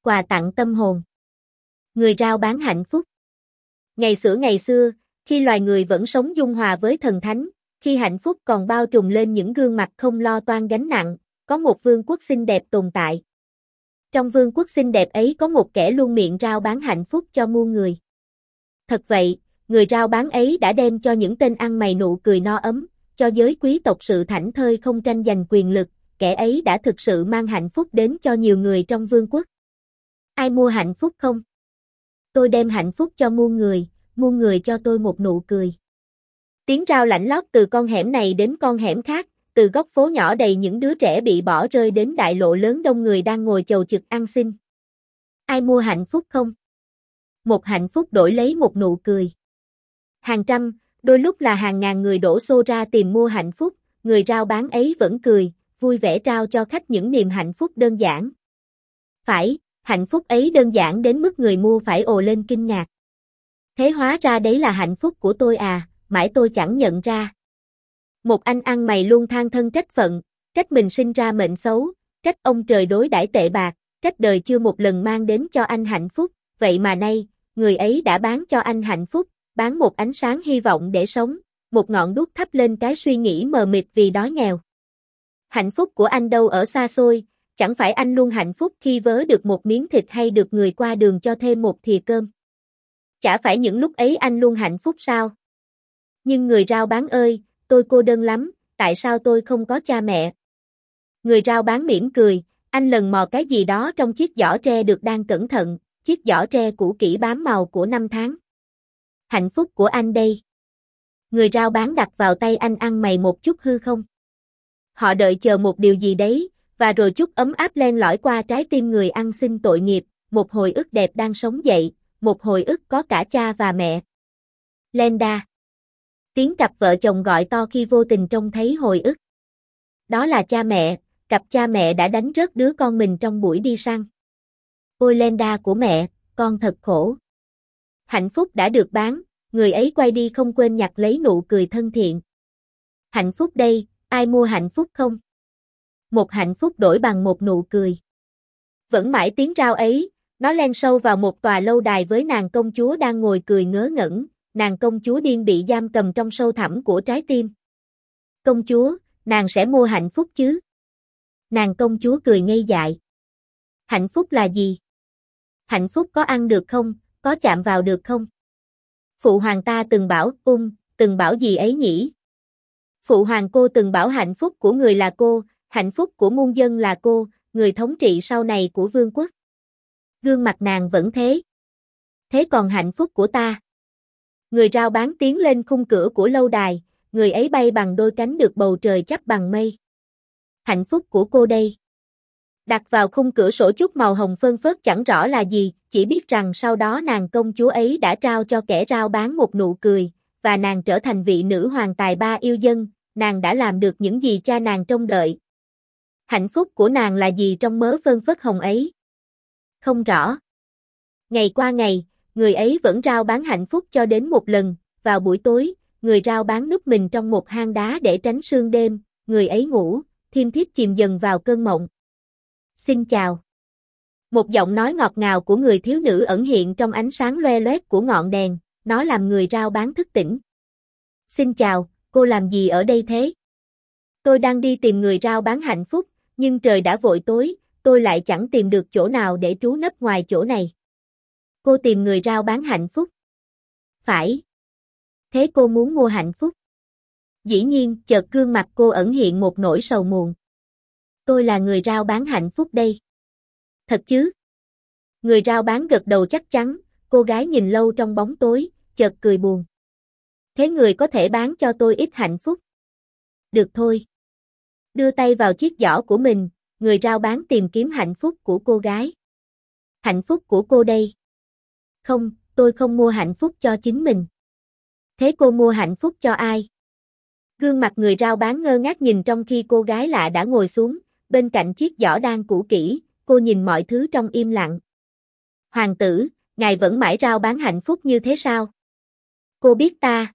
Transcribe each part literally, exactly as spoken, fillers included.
Quà tặng tâm hồn. Người rao bán hạnh phúc. Ngày xưa ngày xưa, khi loài người vẫn sống dung hòa với thần thánh, khi hạnh phúc còn bao trùm lên những gương mặt không lo toan gánh nặng, có một vương quốc xinh đẹp tồn tại. Trong vương quốc xinh đẹp ấy có một kẻ luôn miệng rao bán hạnh phúc cho muôn người. Thật vậy, người rao bán ấy đã đem cho những tên ăn mày nụ cười no ấm, cho giới quý tộc sự thảnh thơi không tranh giành quyền lực, kẻ ấy đã thực sự mang hạnh phúc đến cho nhiều người trong vương quốc. Ai mua hạnh phúc không? Tôi đem hạnh phúc cho muôn người, muôn người cho tôi một nụ cười. Tiếng rao lảnh lót từ con hẻm này đến con hẻm khác, từ góc phố nhỏ đầy những đứa trẻ bị bỏ rơi đến đại lộ lớn đông người đang ngồi chầu chực ăn xin. Ai mua hạnh phúc không? Một hạnh phúc đổi lấy một nụ cười. Hàng trăm, đôi lúc là hàng ngàn người đổ xô ra tìm mua hạnh phúc, người rao bán ấy vẫn cười, vui vẻ trao cho khách những niềm hạnh phúc đơn giản. Phải, hạnh phúc ấy đơn giản đến mức người mua phải ồ lên kinh ngạc. Thế hóa ra đấy là hạnh phúc của tôi à, mãi tôi chẳng nhận ra. Một anh ăn mày luôn than thân trách phận, trách mình sinh ra mệnh xấu, trách ông trời đối đãi tệ bạc, trách đời chưa một lần mang đến cho anh hạnh phúc, vậy mà nay, người ấy đã bán cho anh hạnh phúc, bán một ánh sáng hy vọng để sống, một ngọn đuốc thắp lên cái suy nghĩ mờ mịt vì đói nghèo. Hạnh phúc của anh đâu ở xa xôi, chẳng phải anh luôn hạnh phúc khi vớ được một miếng thịt hay được người qua đường cho thêm một thìa cơm. Chả phải những lúc ấy anh luôn hạnh phúc sao? Nhưng người rao bán ơi, tôi cô đơn lắm, tại sao tôi không có cha mẹ? Người rao bán mỉm cười, anh lần mò cái gì đó trong chiếc giỏ tre được đang cẩn thận, chiếc giỏ tre cũ kỹ bám màu của năm tháng. Hạnh phúc của anh đây. Người rao bán đặt vào tay anh ăn mày một chút hư không? Họ đợi chờ một điều gì đấy, và rồi chút ấm áp len lỏi qua trái tim người ăn xin tội nghiệp, một hồi ức đẹp đang sống dậy, một hồi ức có cả cha và mẹ. Lenda. Tiếng cặp vợ chồng gọi to khi vô tình trông thấy hồi ức. Đó là cha mẹ, cặp cha mẹ đã đánh rớt đứa con mình trong buổi đi săn. Ôi Lenda của mẹ, con thật khổ. Hạnh phúc đã được bán, người ấy quay đi không quên nhặt lấy nụ cười thân thiện. Hạnh phúc đây, ai mua hạnh phúc không? Một hạnh phúc đổi bằng một nụ cười. Vẫn mãi tiếng rao ấy, nó len sâu vào một tòa lâu đài với nàng công chúa đang ngồi cười ngớ ngẩn, nàng công chúa điên bị giam cầm trong sâu thẳm của trái tim. Công chúa, nàng sẽ mua hạnh phúc chứ? Nàng công chúa cười ngây dại. Hạnh phúc là gì? Hạnh phúc có ăn được không, có chạm vào được không? Phụ hoàng ta từng bảo, ung, từng bảo gì ấy nhỉ? Phụ hoàng cô từng bảo hạnh phúc của người là cô, hạnh phúc của muôn dân là cô, người thống trị sau này của vương quốc. Gương mặt nàng vẫn thế. Thế còn hạnh phúc của ta? Người rao bán tiến lên khung cửa của lâu đài, người ấy bay bằng đôi cánh được bầu trời chắp bằng mây. Hạnh phúc của cô đây. Đặt vào khung cửa sổ chút màu hồng phơn phớt chẳng rõ là gì, chỉ biết rằng sau đó nàng công chúa ấy đã trao cho kẻ rao bán một nụ cười, và nàng trở thành vị nữ hoàng tài ba yêu dân, nàng đã làm được những gì cha nàng trông đợi. Hạnh phúc của nàng là gì trong mớ phơn phớt hồng ấy? Không rõ. Ngày qua ngày, người ấy vẫn rao bán hạnh phúc cho đến một lần, vào buổi tối, người rao bán núp mình trong một hang đá để tránh sương đêm, người ấy ngủ, thiêm thiếp chìm dần vào cơn mộng. Xin chào. Một giọng nói ngọt ngào của người thiếu nữ ẩn hiện trong ánh sáng loe loét của ngọn đèn, nó làm người rao bán thức tỉnh. Xin chào, cô làm gì ở đây thế? Tôi đang đi tìm người rao bán hạnh phúc, nhưng trời đã vội tối, tôi lại chẳng tìm được chỗ nào để trú nấp ngoài chỗ này. Cô tìm người rao bán hạnh phúc. Phải. Thế cô muốn mua hạnh phúc? Dĩ nhiên, chợt gương mặt cô ẩn hiện một nỗi sầu muộn. Tôi là người rao bán hạnh phúc đây. Thật chứ? Người rao bán gật đầu chắc chắn, cô gái nhìn lâu trong bóng tối, chợt cười buồn. Thế người có thể bán cho tôi ít hạnh phúc? Được thôi. Đưa tay vào chiếc giỏ của mình, người rao bán tìm kiếm hạnh phúc của cô gái. Hạnh phúc của cô đây. Không, tôi không mua hạnh phúc cho chính mình. Thế cô mua hạnh phúc cho ai? Gương mặt người rao bán ngơ ngác nhìn trong khi cô gái lạ đã ngồi xuống, bên cạnh chiếc giỏ đang cũ kỹ, cô nhìn mọi thứ trong im lặng. Hoàng tử, ngài vẫn mãi rao bán hạnh phúc như thế sao? Cô biết ta?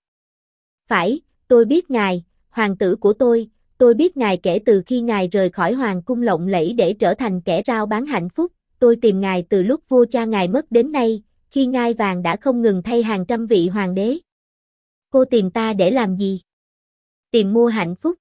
Phải, tôi biết ngài, hoàng tử của tôi, tôi biết ngài kể từ khi ngài rời khỏi hoàng cung lộng lẫy để trở thành kẻ rao bán hạnh phúc, tôi tìm ngài từ lúc vua cha ngài mất đến nay, khi ngai vàng đã không ngừng thay hàng trăm vị hoàng đế. Cô tìm ta để làm gì? Tìm mua hạnh phúc.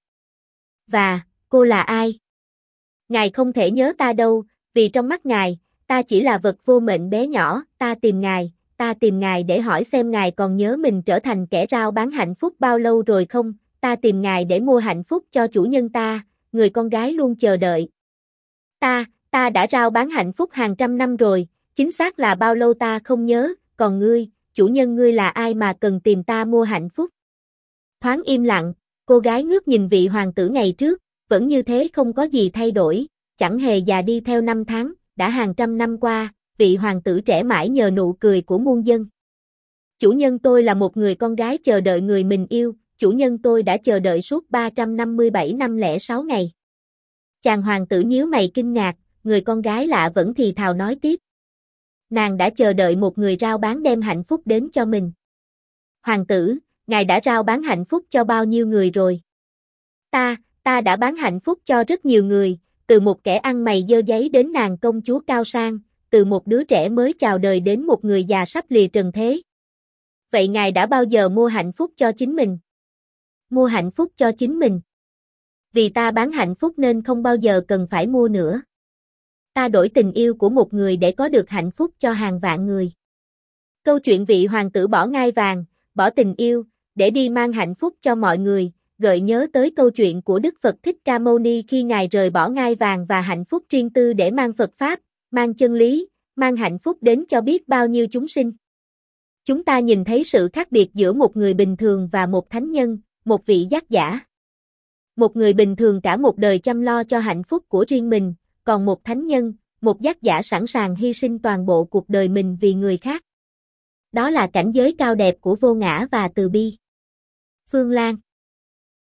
Và, cô là ai? Ngài không thể nhớ ta đâu, vì trong mắt ngài, ta chỉ là vật vô mệnh bé nhỏ, ta tìm ngài, ta tìm ngài để hỏi xem ngài còn nhớ mình trở thành kẻ rao bán hạnh phúc bao lâu rồi không, ta tìm ngài để mua hạnh phúc cho chủ nhân ta, người con gái luôn chờ đợi. Ta, ta đã rao bán hạnh phúc hàng trăm năm rồi, chính xác là bao lâu ta không nhớ, còn ngươi, chủ nhân ngươi là ai mà cần tìm ta mua hạnh phúc? Thoáng im lặng, cô gái ngước nhìn vị hoàng tử ngày trước, vẫn như thế không có gì thay đổi, chẳng hề già đi theo năm tháng, đã hàng trăm năm qua, vị hoàng tử trẻ mãi nhờ nụ cười của muôn dân. Chủ nhân tôi là một người con gái chờ đợi người mình yêu, chủ nhân tôi đã chờ đợi suốt ba trăm năm mươi bảy năm lẻ sáu ngày. Chàng hoàng tử nhíu mày kinh ngạc, người con gái lạ vẫn thì thào nói tiếp. Nàng đã chờ đợi một người rao bán đem hạnh phúc đến cho mình. Hoàng tử, ngài đã rao bán hạnh phúc cho bao nhiêu người rồi? Ta, ta đã bán hạnh phúc cho rất nhiều người, từ một kẻ ăn mày dơ giấy đến nàng công chúa cao sang, từ một đứa trẻ mới chào đời đến một người già sắp lìa trần thế. Vậy ngài đã bao giờ mua hạnh phúc cho chính mình? Mua hạnh phúc cho chính mình. Vì ta bán hạnh phúc nên không bao giờ cần phải mua nữa. Ta đổi tình yêu của một người để có được hạnh phúc cho hàng vạn người. Câu chuyện vị hoàng tử bỏ ngai vàng, bỏ tình yêu, để đi mang hạnh phúc cho mọi người, gợi nhớ tới câu chuyện của Đức Phật Thích Ca Mâu Ni khi ngài rời bỏ ngai vàng và hạnh phúc riêng tư để mang Phật Pháp, mang chân lý, mang hạnh phúc đến cho biết bao nhiêu chúng sinh. Chúng ta nhìn thấy sự khác biệt giữa một người bình thường và một thánh nhân, một vị giác giả. Một người bình thường cả một đời chăm lo cho hạnh phúc của riêng mình, còn một thánh nhân, một giác giả sẵn sàng hy sinh toàn bộ cuộc đời mình vì người khác. Đó là cảnh giới cao đẹp của vô ngã và từ bi. Phương Lan